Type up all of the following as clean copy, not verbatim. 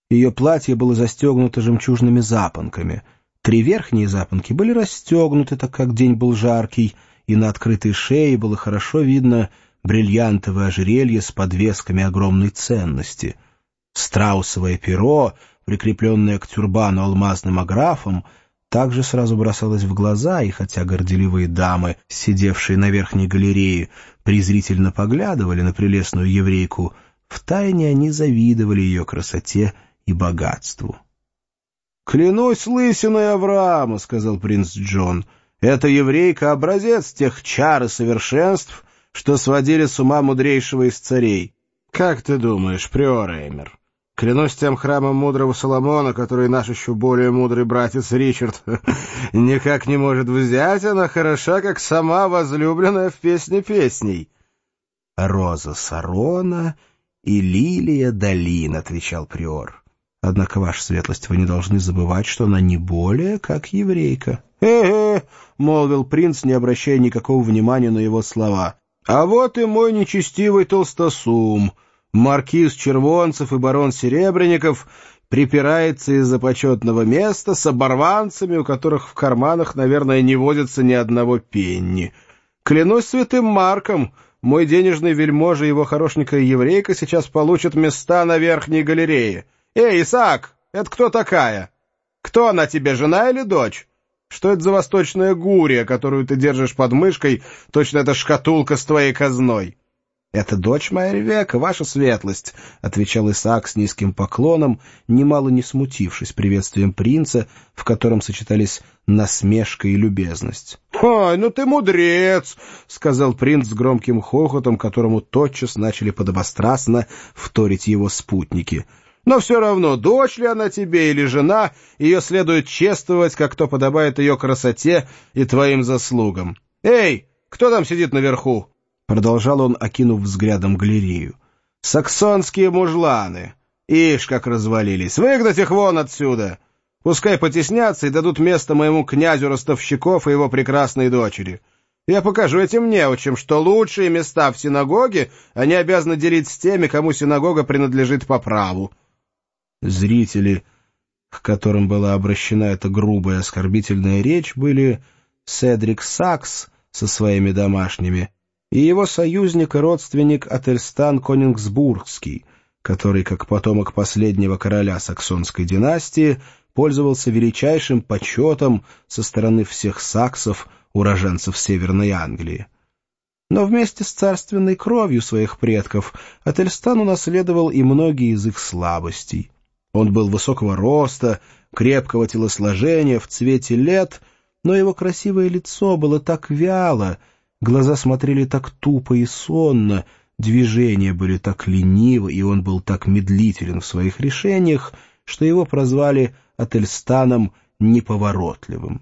Ее платье было застегнуто жемчужными запонками. 3 верхние запонки были расстегнуты, так как день был жаркий, и на открытой шее было хорошо видно бриллиантовое ожерелье с подвесками огромной ценности. Страусовое перо, прикрепленное к тюрбану алмазным аграфом, также сразу бросалось в глаза, и хотя горделивые дамы, сидевшие на верхней галерее, презрительно поглядывали на прелестную еврейку, втайне они завидовали ее красоте и богатству. «Клянусь лысиной Авраама», — сказал принц Джон, — «эта еврейка — образец тех чар и совершенств, что сводили с ума мудрейшего из царей. Как ты думаешь, приор Эймер? Клянусь тем храмом мудрого Соломона, который наш еще более мудрый братец Ричард никак не может взять, она хороша, как сама возлюбленная в «Песне песней». «Роза Сарона и лилия долин», — отвечал приор. «Однако, ваша светлость, вы не должны забывать, что она не более как еврейка». Молвил принц, не обращая никакого внимания на его слова. «А вот и мой нечестивый толстосум». Маркиз Червонцев и барон Серебренников припирается из-за почетного места с оборванцами, у которых в карманах, наверное, не водится ни одного пенни. Клянусь святым Марком, мой денежный вельможа и его хорошенькая еврейка сейчас получат места на верхней галерее. Эй, Исаак, это кто такая? Кто она тебе, жена или дочь? Что это за восточная гурия, которую ты держишь под мышкой, точно это шкатулка с твоей казной?» «Это дочь моя Ревека, ваша светлость», — отвечал Исаак с низким поклоном, немало не смутившись приветствием принца, в котором сочетались насмешка и любезность. «Ой, ну ты мудрец», — сказал принц с громким хохотом, которому тотчас начали подобострастно вторить его спутники. «Но все равно, дочь ли она тебе или жена, ее следует чествовать, как то подобает ее красоте и твоим заслугам. Эй, кто там сидит наверху?» Продолжал он, окинув взглядом галерею. «Саксонские мужланы! Ишь, как развалились! Выгнать их вон отсюда! Пускай потеснятся и дадут место моему князю Ростовщиков и его прекрасной дочери. Я покажу этим неучим, что лучшие места в синагоге они обязаны делить с теми, кому синагога принадлежит по праву». Зрители, к которым была обращена эта грубая оскорбительная речь, были Седрик Сакс со своими домашними и его союзник и родственник Ательстан Конингсбургский, который, как потомок последнего короля саксонской династии, пользовался величайшим почетом со стороны всех саксов, уроженцев Северной Англии. Но вместе с царственной кровью своих предков Ательстан унаследовал и многие из их слабостей. Он был высокого роста, крепкого телосложения, в цвете лет, но его красивое лицо было так вяло, глаза смотрели так тупо и сонно, движения были так ленивы, и он был так медлителен в своих решениях, что его прозвали Ательстаном неповоротливым.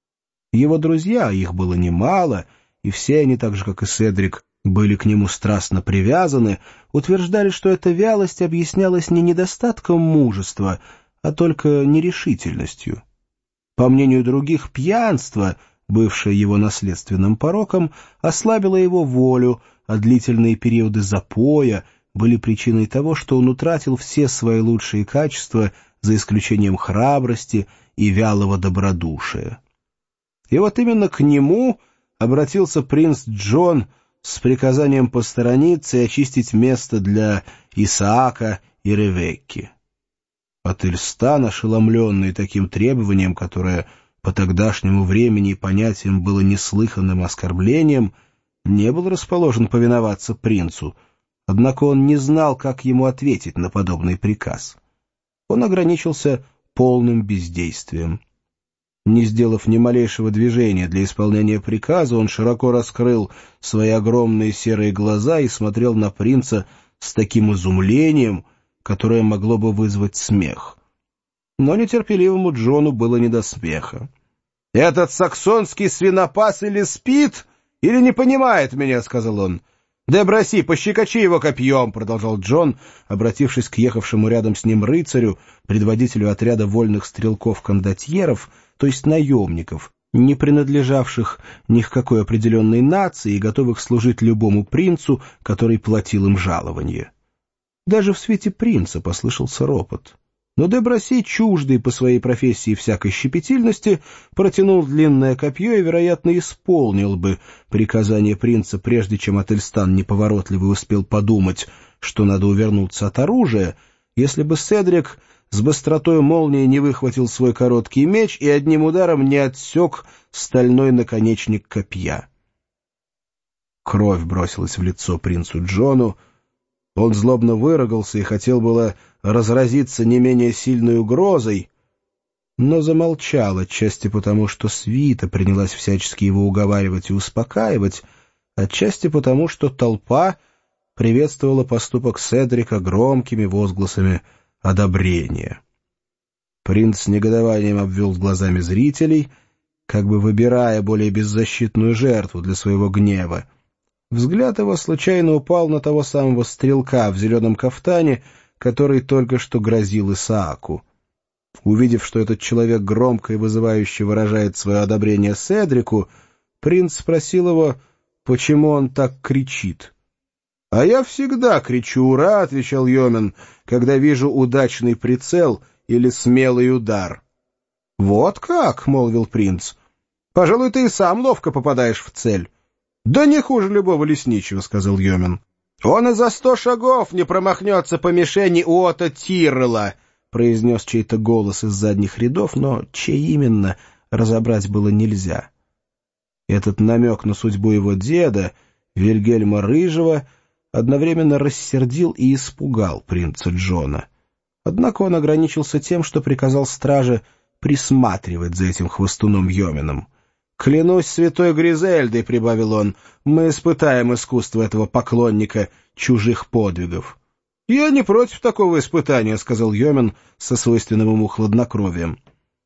Его друзья, их было немало, и все они, так же как и Седрик, были к нему страстно привязаны, утверждали, что эта вялость объяснялась не недостатком мужества, а только нерешительностью. По мнению других, пьянство — бывшее его наследственным пороком, ослабило его волю, а длительные периоды запоя были причиной того, что он утратил все свои лучшие качества, за исключением храбрости и вялого добродушия. И вот именно к нему обратился принц Джон с приказанием посторониться и очистить место для Исаака и Ревекки. Ательстан, ошеломленный таким требованием, которое по тогдашнему времени и понятиям было неслыханным оскорблением, не был расположен повиноваться принцу, однако он не знал, как ему ответить на подобный приказ. Он ограничился полным бездействием. Не сделав ни малейшего движения для исполнения приказа, он широко раскрыл свои огромные серые глаза и смотрел на принца с таким изумлением, которое могло бы вызвать смех. Но нетерпеливому Джону было не до смеха. «Этот саксонский свинопас или спит, или не понимает меня», — сказал он. «Да броси, пощекочи его копьем», — продолжал Джон, обратившись к ехавшему рядом с ним рыцарю, предводителю отряда вольных стрелков-кондотьеров, то есть наемников, не принадлежавших ни к какой определенной нации и готовых служить любому принцу, который платил им жалование. Даже в свете принца послышался ропот. Но Деброси, чуждый по своей профессии всякой щепетильности, протянул длинное копье и, вероятно, исполнил бы приказание принца, прежде чем Ательстан неповоротливый успел подумать, что надо увернуться от оружия, если бы Седрик с быстротой молнии не выхватил свой короткий меч и одним ударом не отсек стальной наконечник копья. Кровь бросилась в лицо принцу Джону. Он злобно выругался и хотел было разразиться не менее сильной угрозой, но замолчал, отчасти потому, что свита принялась всячески его уговаривать и успокаивать, отчасти потому, что толпа приветствовала поступок Седрика громкими возгласами одобрения. Принц с негодованием обвел глазами зрителей, как бы выбирая более беззащитную жертву для своего гнева. Взгляд его случайно упал на того самого стрелка в зеленом кафтане, который только что грозил Исааку. Увидев, что этот человек громко и вызывающе выражает свое одобрение Седрику, принц спросил его, почему он так кричит. — А я всегда кричу «Ура!» — отвечал Йомен, — когда вижу удачный прицел или смелый удар. — Вот как! — молвил принц. — Пожалуй, ты и сам ловко попадаешь в цель. — Да не хуже любого лесничего, — сказал Йомен. — Он и за 100 шагов не промахнется по мишени Уота Тиррелла, — произнес чей-то голос из задних рядов, но чей именно разобрать было нельзя. Этот намек на судьбу его деда, Вильгельма Рыжего, одновременно рассердил и испугал принца Джона. Однако он ограничился тем, что приказал страже присматривать за этим хвостуном Йоменом. «Клянусь святой Гризельдой», — прибавил он, — «мы испытаем искусство этого поклонника чужих подвигов». «Я не против такого испытания», — сказал Йомен со свойственным ему хладнокровием.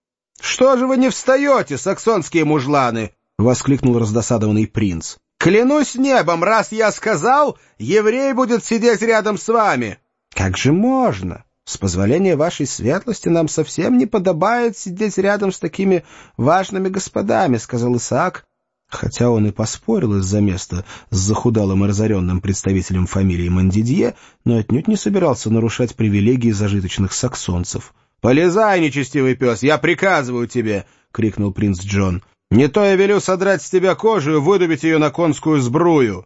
«Что же вы не встаете, саксонские мужланы?» — воскликнул раздосадованный принц. «Клянусь небом, раз я сказал, еврей будет сидеть рядом с вами». «Как же можно? С позволения вашей светлости нам совсем не подобает сидеть рядом с такими важными господами», — сказал Исаак, хотя он и поспорил из-за места с захудалым и разоренным представителем фамилии Мондидье, но отнюдь не собирался нарушать привилегии зажиточных саксонцев. «Полезай, нечестивый пес, я приказываю тебе!» — крикнул принц Джон. «Не то я велю содрать с тебя кожу и выдубить ее на конскую сбрую!»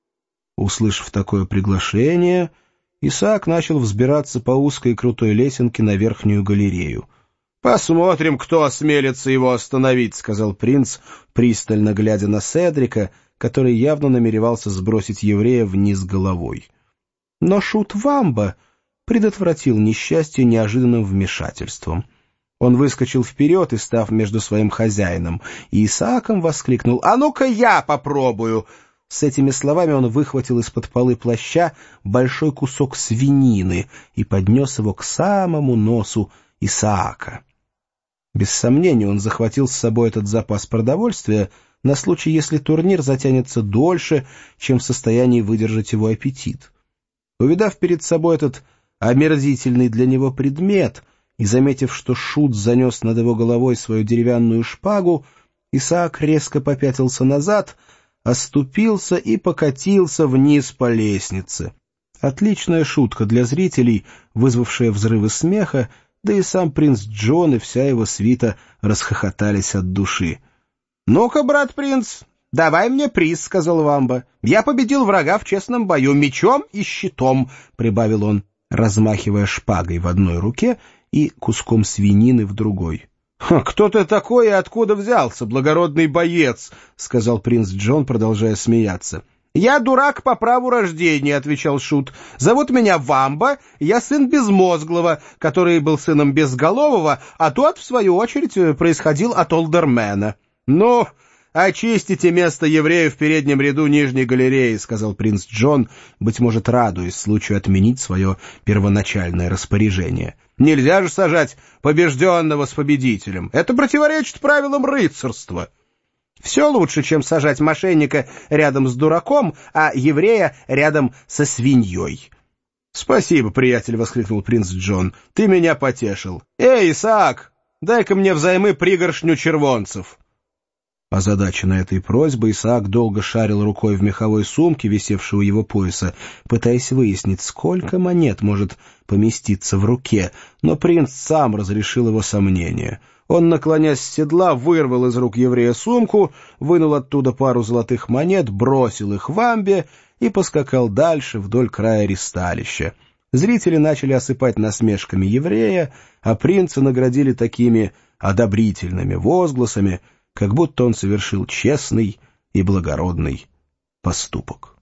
Услышав такое приглашение, Исаак начал взбираться по узкой и крутой лесенке на верхнюю галерею. «Посмотрим, кто осмелится его остановить», — сказал принц, пристально глядя на Седрика, который явно намеревался сбросить еврея вниз головой. Но шут Вамба предотвратил несчастье неожиданным вмешательством. Он выскочил вперед и, став между своим хозяином и Исааком, воскликнул: «А ну-ка я попробую!» С этими словами он выхватил из-под полы плаща большой кусок свинины и поднес его к самому носу Исаака. Без сомнения, он захватил с собой этот запас продовольствия на случай, если турнир затянется дольше, чем в состоянии выдержать его аппетит. Увидав перед собой этот омерзительный для него предмет и заметив, что шут занес над его головой свою деревянную шпагу, Исаак резко попятился назад, оступился и покатился вниз по лестнице. Отличная шутка для зрителей, вызвавшая взрывы смеха, да и сам принц Джон и вся его свита расхохотались от души. «Ну-ка, брат принц, давай мне приз», — сказал Вамба. «Я победил врага в честном бою мечом и щитом», — прибавил он, размахивая шпагой в одной руке и куском свинины в другой. «Кто ты такой и откуда взялся, благородный боец?» — сказал принц Джон, продолжая смеяться. «Я дурак по праву рождения», — отвечал шут. «Зовут меня Вамба, я сын Безмозглого, который был сыном Безголового, а тот, в свою очередь, происходил от Олдермена». «Ну, очистите место еврею в переднем ряду нижней галереи», — сказал принц Джон, быть может, радуясь случаю отменить свое первоначальное распоряжение. «Нельзя же сажать побежденного с победителем. Это противоречит правилам рыцарства». «Все лучше, чем сажать мошенника рядом с дураком, а еврея рядом со свиньей». «Спасибо, приятель», — воскликнул принц Джон. «Ты меня потешил. Эй, Исаак, дай-ка мне взаймы пригоршню червонцев». Озадаченный этой просьбой, Исаак долго шарил рукой в меховой сумке, висевшей у его пояса, пытаясь выяснить, сколько монет может поместиться в руке, но принц сам разрешил его сомнения. Он, наклонясь с седла, вырвал из рук еврея сумку, вынул оттуда пару золотых монет, бросил их в амбе и поскакал дальше вдоль края ристалища. Зрители начали осыпать насмешками еврея, а принца наградили такими одобрительными возгласами, как будто он совершил честный и благородный поступок.